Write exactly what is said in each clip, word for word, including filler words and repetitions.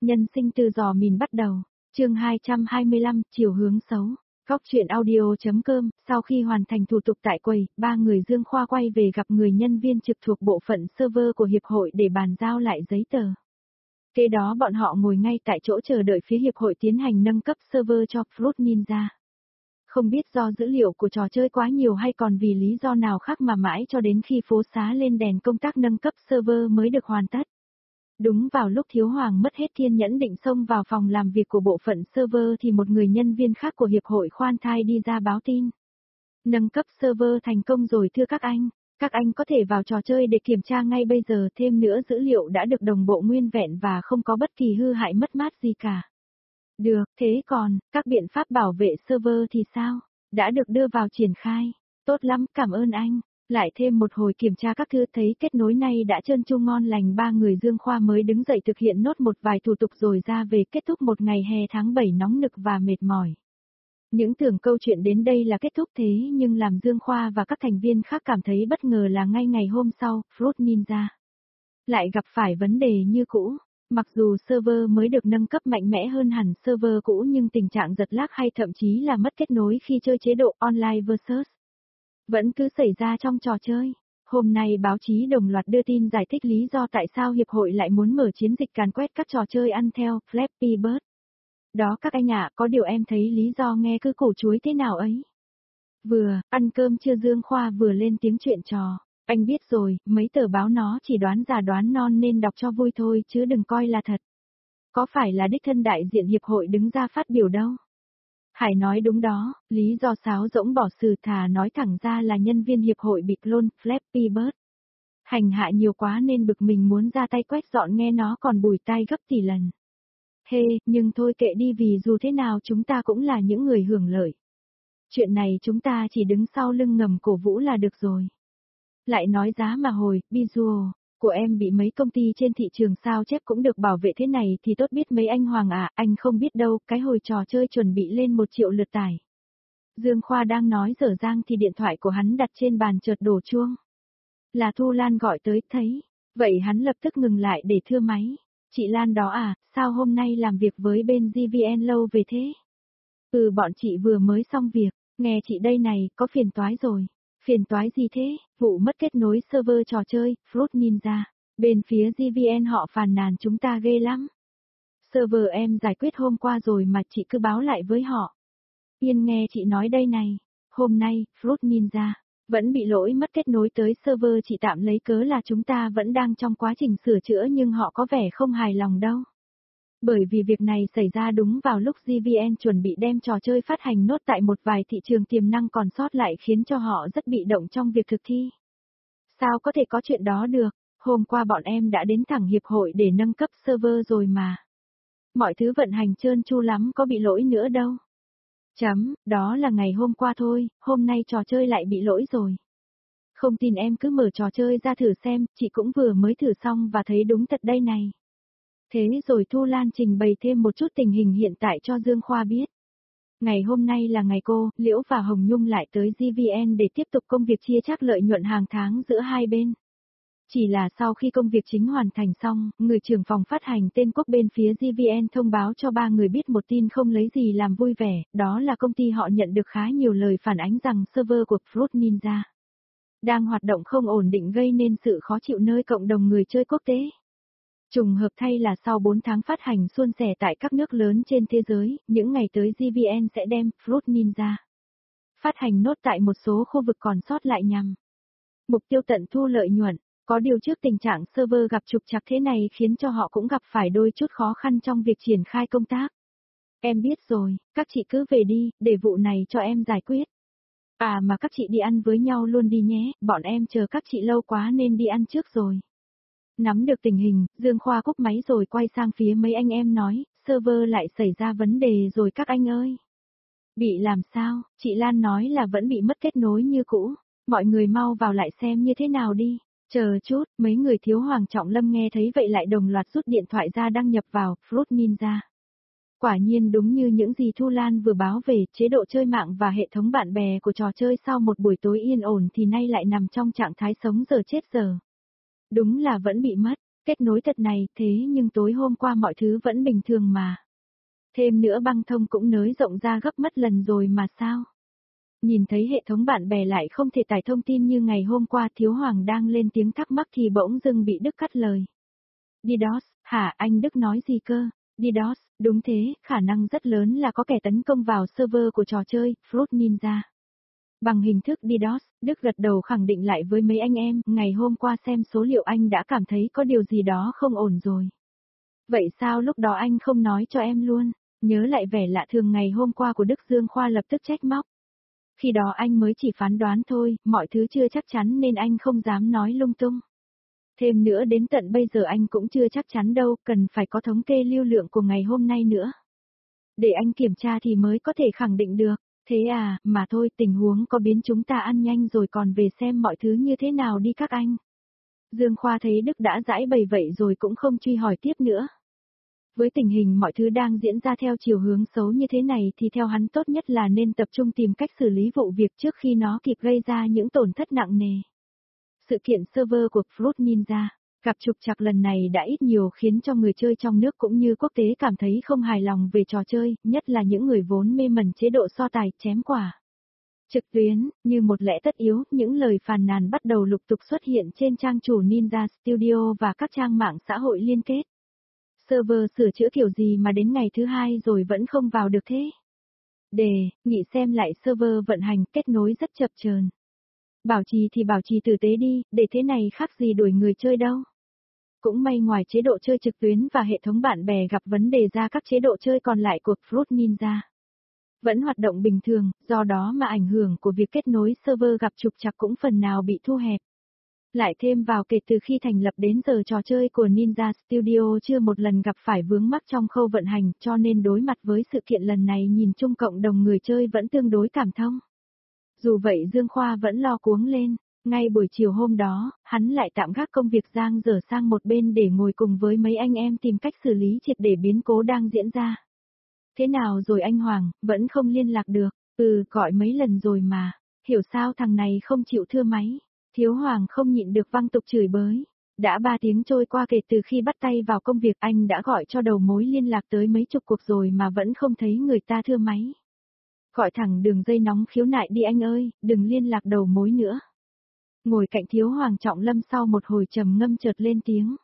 Nhân sinh từ giò mìn bắt đầu, chương hai trăm hai mươi lăm, chiều hướng xấu. Góc truyện audio.com, sau khi hoàn thành thủ tục tại quầy, ba người Dương Khoa quay về gặp người nhân viên trực thuộc bộ phận server của hiệp hội để bàn giao lại giấy tờ. Kế đó bọn họ ngồi ngay tại chỗ chờ đợi phía hiệp hội tiến hành nâng cấp server cho Fruit Ninja. Không biết do dữ liệu của trò chơi quá nhiều hay còn vì lý do nào khác mà mãi cho đến khi phố xá lên đèn công tác nâng cấp server mới được hoàn tất. Đúng vào lúc Thiếu Hoàng mất hết kiên nhẫn định xông vào phòng làm việc của bộ phận server thì một người nhân viên khác của hiệp hội khoan thai đi ra báo tin. Nâng cấp server thành công rồi thưa các anh, các anh có thể vào trò chơi để kiểm tra ngay bây giờ, thêm nữa dữ liệu đã được đồng bộ nguyên vẹn và không có bất kỳ hư hại mất mát gì cả. Được, thế còn, các biện pháp bảo vệ server thì sao? Đã được đưa vào triển khai. Tốt lắm, cảm ơn anh. Lại thêm một hồi kiểm tra các thứ thấy kết nối này đã trơn tru ngon lành, ba người Dương Khoa mới đứng dậy thực hiện nốt một vài thủ tục rồi ra về, kết thúc một ngày hè tháng bảy nóng nực và mệt mỏi. Những tưởng câu chuyện đến đây là kết thúc thế nhưng làm Dương Khoa và các thành viên khác cảm thấy bất ngờ là ngay ngày hôm sau, Fruit Ninja lại gặp phải vấn đề như cũ. Mặc dù server mới được nâng cấp mạnh mẽ hơn hẳn server cũ nhưng tình trạng giật lag hay thậm chí là mất kết nối khi chơi chế độ online versus vẫn cứ xảy ra trong trò chơi. Hôm nay báo chí đồng loạt đưa tin giải thích lý do tại sao hiệp hội lại muốn mở chiến dịch càn quét các trò chơi ăn theo Flappy Bird. Đó các anh ạ, có điều em thấy lý do nghe cứ củ chuối thế nào ấy. Vừa, ăn cơm chưa Dương Khoa vừa lên tiếng chuyện trò. Anh biết rồi, mấy tờ báo nó chỉ đoán già đoán non nên đọc cho vui thôi chứ đừng coi là thật. Có phải là đích thân đại diện hiệp hội đứng ra phát biểu đâu. Hải nói đúng đó, lý do sáo rỗng bỏ sự thà nói thẳng ra là nhân viên hiệp hội bị clone Flappy Bird hành hạ nhiều quá nên bực mình muốn ra tay quét dọn, nghe nó còn bùi tai gấp tỷ lần. Hê, hey, nhưng thôi kệ đi, vì dù thế nào chúng ta cũng là những người hưởng lợi. Chuyện này chúng ta chỉ đứng sau lưng ngầm cổ vũ là được rồi. Lại nói giá mà hồi, visual của em bị mấy công ty trên thị trường sao chép cũng được bảo vệ thế này thì tốt biết mấy anh Hoàng ạ, à, anh không biết đâu, cái hồi trò chơi chuẩn bị lên một triệu lượt tải. Dương Khoa đang nói dở dang thì điện thoại của hắn đặt trên bàn chợt đổ chuông. Là Thu Lan gọi tới, thấy, vậy hắn lập tức ngừng lại để thưa máy. Chị Lan đó à, sao hôm nay làm việc với bên giê vê en lâu về thế? Ừ, bọn chị vừa mới xong việc, nghe chị đây này, có phiền toái rồi. Phiền toái gì thế? Vụ mất kết nối server trò chơi, Fruit Ninja. Bên phía giê vê en họ phàn nàn chúng ta ghê lắm. Server em giải quyết hôm qua rồi mà chị cứ báo lại với họ. Yên nghe chị nói đây này. Hôm nay, Fruit Ninja vẫn bị lỗi mất kết nối tới server, chị tạm lấy cớ là chúng ta vẫn đang trong quá trình sửa chữa nhưng họ có vẻ không hài lòng đâu. Bởi vì việc này xảy ra đúng vào lúc giê vê en chuẩn bị đem trò chơi phát hành nốt tại một vài thị trường tiềm năng còn sót lại, khiến cho họ rất bị động trong việc thực thi. Sao có thể có chuyện đó được, hôm qua bọn em đã đến thẳng hiệp hội để nâng cấp server rồi mà. Mọi thứ vận hành trơn tru lắm, có bị lỗi nữa đâu. Chấm, đó là ngày hôm qua thôi, hôm nay trò chơi lại bị lỗi rồi. Không tin em cứ mở trò chơi ra thử xem, chị cũng vừa mới thử xong và thấy đúng thật đây này. Thế rồi Thu Lan trình bày thêm một chút tình hình hiện tại cho Dương Khoa biết. Ngày hôm nay là ngày cô, Liễu và Hồng Nhung lại tới giê vê en để tiếp tục công việc chia chác lợi nhuận hàng tháng giữa hai bên. Chỉ là sau khi công việc chính hoàn thành xong, người trưởng phòng phát hành tên quốc bên phía giê vê en thông báo cho ba người biết một tin không lấy gì làm vui vẻ, đó là công ty họ nhận được khá nhiều lời phản ánh rằng server của Fruit Ninja đang hoạt động không ổn định, gây nên sự khó chịu nơi cộng đồng người chơi quốc tế. Trùng hợp thay là sau bốn tháng phát hành suôn sẻ tại các nước lớn trên thế giới, những ngày tới giê vê en sẽ đem Fruit Ninja phát hành nốt tại một số khu vực còn sót lại nhằm mục tiêu tận thu lợi nhuận. Có điều trước tình trạng server gặp trục trặc thế này khiến cho họ cũng gặp phải đôi chút khó khăn trong việc triển khai công tác. Em biết rồi, các chị cứ về đi, để vụ này cho em giải quyết. À mà các chị đi ăn với nhau luôn đi nhé, bọn em chờ các chị lâu quá nên đi ăn trước rồi. Nắm được tình hình, Dương Khoa cúp máy rồi quay sang phía mấy anh em nói, server lại xảy ra vấn đề rồi các anh ơi. Bị làm sao? Chị Lan nói là vẫn bị mất kết nối như cũ. Mọi người mau vào lại xem như thế nào đi. Chờ chút, mấy người Thiếu Hoàng Trọng Lâm nghe thấy vậy lại đồng loạt rút điện thoại ra đăng nhập vào Fruit Ninja. Quả nhiên đúng như những gì Thu Lan vừa báo về, chế độ chơi mạng và hệ thống bạn bè của trò chơi sau một buổi tối yên ổn thì nay lại nằm trong trạng thái sống giờ chết giờ. Đúng là vẫn bị mất. Kết nối thật này, thế nhưng tối hôm qua mọi thứ vẫn bình thường mà. Thêm nữa băng thông cũng nới rộng ra gấp mất lần rồi mà sao? Nhìn thấy hệ thống bạn bè lại không thể tải thông tin như ngày hôm qua, Thiếu Hoàng đang lên tiếng thắc mắc thì bỗng dưng bị Đức cắt lời. DDoS, hả, anh Đức nói gì cơ? DDoS, đúng thế, khả năng rất lớn là có kẻ tấn công vào server của trò chơi, Fruit Ninja. Bằng hình thức DDoS, Đức gật đầu khẳng định lại với mấy anh em, ngày hôm qua xem số liệu anh đã cảm thấy có điều gì đó không ổn rồi. Vậy sao lúc đó anh không nói cho em luôn? Nhớ lại vẻ lạ thường ngày hôm qua của Đức, Dương Khoa lập tức trách móc. Khi đó anh mới chỉ phán đoán thôi, mọi thứ chưa chắc chắn nên anh không dám nói lung tung. Thêm nữa đến tận bây giờ anh cũng chưa chắc chắn đâu, cần phải có thống kê lưu lượng của ngày hôm nay nữa. Để anh kiểm tra thì mới có thể khẳng định được. Thế à, mà thôi, tình huống có biến chúng ta ăn nhanh rồi còn về xem mọi thứ như thế nào đi các anh. Dương Khoa thấy Đức đã giải bày vậy rồi cũng không truy hỏi tiếp nữa. Với tình hình mọi thứ đang diễn ra theo chiều hướng xấu như thế này thì theo hắn tốt nhất là nên tập trung tìm cách xử lý vụ việc trước khi nó kịp gây ra những tổn thất nặng nề. Sự kiện server của Fruit Ninja, gặp trục trặc lần này đã ít nhiều khiến cho người chơi trong nước cũng như quốc tế cảm thấy không hài lòng về trò chơi, nhất là những người vốn mê mẩn chế độ so tài, chém quả. Trực tuyến, như một lẽ tất yếu, những lời phàn nàn bắt đầu lục tục xuất hiện trên trang chủ Ninja Studio và các trang mạng xã hội liên kết. Server sửa chữa kiểu gì mà đến ngày thứ hai rồi vẫn không vào được thế? Đề, nghị xem lại server vận hành, kết nối rất chập chờn. Bảo trì thì bảo trì tử tế đi, để thế này khác gì đuổi người chơi đâu. Cũng may ngoài chế độ chơi trực tuyến và hệ thống bạn bè gặp vấn đề ra, các chế độ chơi còn lại của Fruit Ninja vẫn hoạt động bình thường, do đó mà ảnh hưởng của việc kết nối server gặp trục trặc cũng phần nào bị thu hẹp. Lại thêm vào kể từ khi thành lập đến giờ trò chơi của Ninja Studio chưa một lần gặp phải vướng mắc trong khâu vận hành, cho nên đối mặt với sự kiện lần này nhìn chung cộng đồng người chơi vẫn tương đối cảm thông. Dù vậy Dương Khoa vẫn lo cuống lên, ngay buổi chiều hôm đó, hắn lại tạm gác công việc giang dở sang một bên để ngồi cùng với mấy anh em tìm cách xử lý triệt để biến cố đang diễn ra. Thế nào rồi anh Hoàng, vẫn không liên lạc được, ừ gọi mấy lần rồi mà, hiểu sao thằng này không chịu thưa máy. Thiếu Hoàng không nhịn được văng tục chửi bới. Đã ba tiếng trôi qua kể từ khi bắt tay vào công việc, anh đã gọi cho đầu mối liên lạc tới mấy chục cuộc rồi mà vẫn không thấy người ta thưa máy. Gọi thẳng đường dây nóng khiếu nại đi anh ơi, đừng liên lạc đầu mối nữa. Ngồi cạnh Thiếu Hoàng Trọng Lâm sau một hồi trầm ngâm chợt lên tiếng.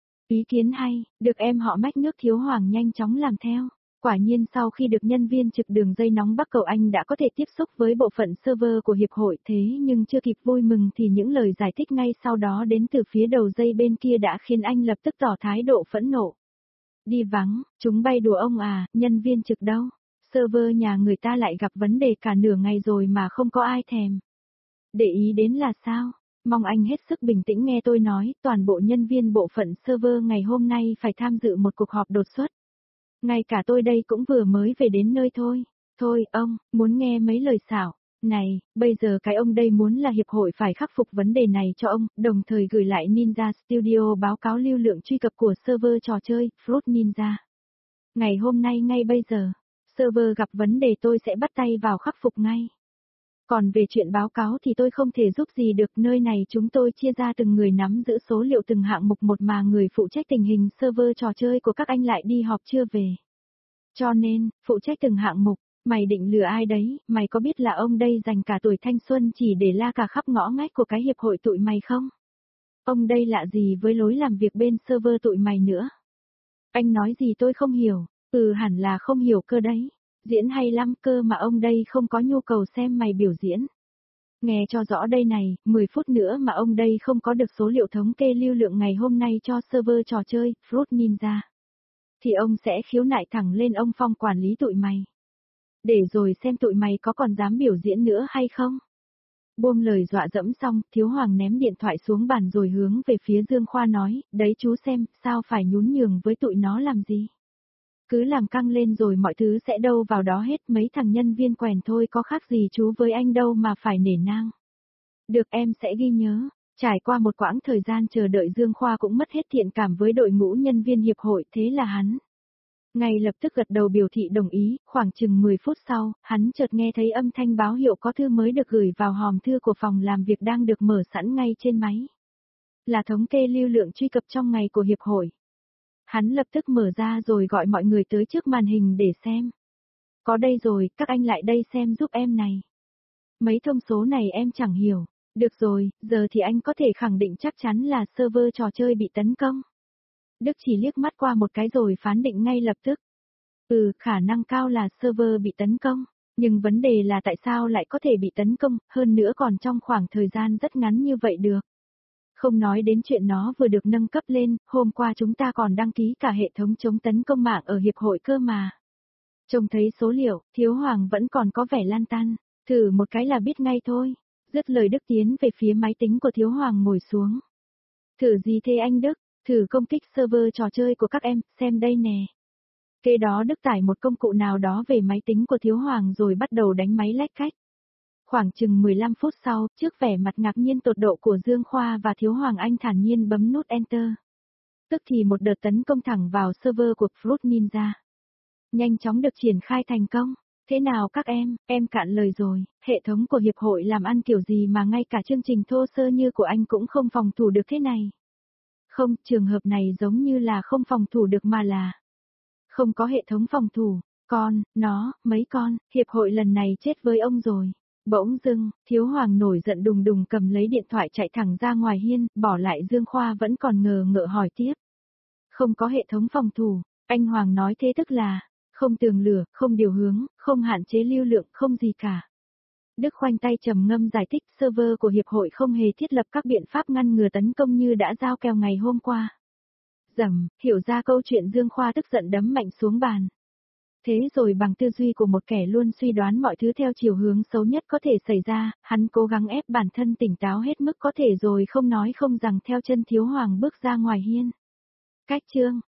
Ý kiến hay, được em họ mách nước. Thiếu Hoàng nhanh chóng làm theo. Quả nhiên sau khi được nhân viên trực đường dây nóng Bắc Cầu, anh đã có thể tiếp xúc với bộ phận server của hiệp hội, thế nhưng chưa kịp vui mừng thì những lời giải thích ngay sau đó đến từ phía đầu dây bên kia đã khiến anh lập tức tỏ thái độ phẫn nộ. Đi vắng, chúng bay đùa ông à, nhân viên trực đâu? Server nhà người ta lại gặp vấn đề cả nửa ngày rồi mà không có ai thèm để ý đến là sao? Mong anh hết sức bình tĩnh nghe tôi nói, toàn bộ nhân viên bộ phận server ngày hôm nay phải tham dự một cuộc họp đột xuất. Ngay cả tôi đây cũng vừa mới về đến nơi thôi. Thôi, ông, muốn nghe mấy lời xảo. Này, bây giờ cái ông đây muốn là hiệp hội phải khắc phục vấn đề này cho ông, đồng thời gửi lại Ninja Studio báo cáo lưu lượng truy cập của server trò chơi, Fruit Ninja. Ngày hôm nay ngay bây giờ, server gặp vấn đề tôi sẽ bắt tay vào khắc phục ngay. Còn về chuyện báo cáo thì tôi không thể giúp gì được, nơi này chúng tôi chia ra từng người nắm giữ số liệu từng hạng mục một mà người phụ trách tình hình server trò chơi của các anh lại đi họp chưa về. Cho nên, phụ trách từng hạng mục, mày định lừa ai đấy, mày có biết là ông đây dành cả tuổi thanh xuân chỉ để la cả khắp ngõ ngách của cái hiệp hội tụi mày không? Ông đây lạ gì với lối làm việc bên server tụi mày nữa? Anh nói gì tôi không hiểu, ừ hẳn là không hiểu cơ đấy. Diễn hay lắm cơ mà ông đây không có nhu cầu xem mày biểu diễn. Nghe cho rõ đây này, mười phút nữa mà ông đây không có được số liệu thống kê lưu lượng ngày hôm nay cho server trò chơi, Fruit Ninja, thì ông sẽ khiếu nại thẳng lên ông Phong quản lý tụi mày. Để rồi xem tụi mày có còn dám biểu diễn nữa hay không. Buông lời dọa dẫm xong, Thiếu Hoàng ném điện thoại xuống bàn rồi hướng về phía Dương Khoa nói, đấy chú xem, sao phải nhún nhường với tụi nó làm gì. Cứ làm căng lên rồi mọi thứ sẽ đâu vào đó hết, mấy thằng nhân viên quèn thôi có khác gì chú với anh đâu mà phải nể nang. Được em sẽ ghi nhớ. Trải qua một quãng thời gian chờ đợi Dương Khoa cũng mất hết thiện cảm với đội ngũ nhân viên hiệp hội, thế là hắn ngay lập tức gật đầu biểu thị đồng ý. Khoảng chừng mười phút sau, hắn chợt nghe thấy âm thanh báo hiệu có thư mới được gửi vào hòm thư của phòng làm việc đang được mở sẵn ngay trên máy. Là thống kê lưu lượng truy cập trong ngày của hiệp hội. Hắn lập tức mở ra rồi gọi mọi người tới trước màn hình để xem. Có đây rồi, các anh lại đây xem giúp em này. Mấy thông số này em chẳng hiểu. Được rồi, giờ thì anh có thể khẳng định chắc chắn là server trò chơi bị tấn công. Đức chỉ liếc mắt qua một cái rồi phán định ngay lập tức. Ừ, khả năng cao là server bị tấn công. Nhưng vấn đề là tại sao lại có thể bị tấn công, hơn nữa còn trong khoảng thời gian rất ngắn như vậy được. Không nói đến chuyện nó vừa được nâng cấp lên, hôm qua chúng ta còn đăng ký cả hệ thống chống tấn công mạng ở hiệp hội cơ mà. Trông thấy số liệu, Thiếu Hoàng vẫn còn có vẻ lan tăn, thử một cái là biết ngay thôi. Dứt lời Đức tiến về phía máy tính của Thiếu Hoàng ngồi xuống. Thử gì thế anh Đức? Thử công kích server trò chơi của các em, xem đây nè. Kế đó Đức tải một công cụ nào đó về máy tính của Thiếu Hoàng rồi bắt đầu đánh máy lách cách. Khoảng chừng mười lăm phút sau, trước vẻ mặt ngạc nhiên tột độ của Dương Khoa và Thiếu Hoàng Anh thản nhiên bấm nút Enter. Tức thì một đợt tấn công thẳng vào server của Fruit Ninja. Nhanh chóng được triển khai thành công. Thế nào các em, em cạn lời rồi, hệ thống của hiệp hội làm ăn kiểu gì mà ngay cả chương trình thô sơ như của anh cũng không phòng thủ được thế này. Không, trường hợp này giống như là không phòng thủ được mà là không có hệ thống phòng thủ. Con, nó, mấy con, hiệp hội lần này chết với ông rồi. Bỗng dưng, Thiếu Hoàng nổi giận đùng đùng cầm lấy điện thoại chạy thẳng ra ngoài hiên, bỏ lại Dương Khoa vẫn còn ngờ ngợ hỏi tiếp. Không có hệ thống phòng thủ, anh Hoàng nói thế tức là không tường lửa, không điều hướng, không hạn chế lưu lượng, không gì cả. Đức khoanh tay trầm ngâm giải thích server của hiệp hội không hề thiết lập các biện pháp ngăn ngừa tấn công như đã giao kèo ngày hôm qua. Dầm, hiểu ra câu chuyện Dương Khoa tức giận đấm mạnh xuống bàn. Thế rồi bằng tư duy của một kẻ luôn suy đoán mọi thứ theo chiều hướng xấu nhất có thể xảy ra, hắn cố gắng ép bản thân tỉnh táo hết mức có thể rồi không nói không rằng theo chân Thiếu Hoàng bước ra ngoài hiên. Cách chương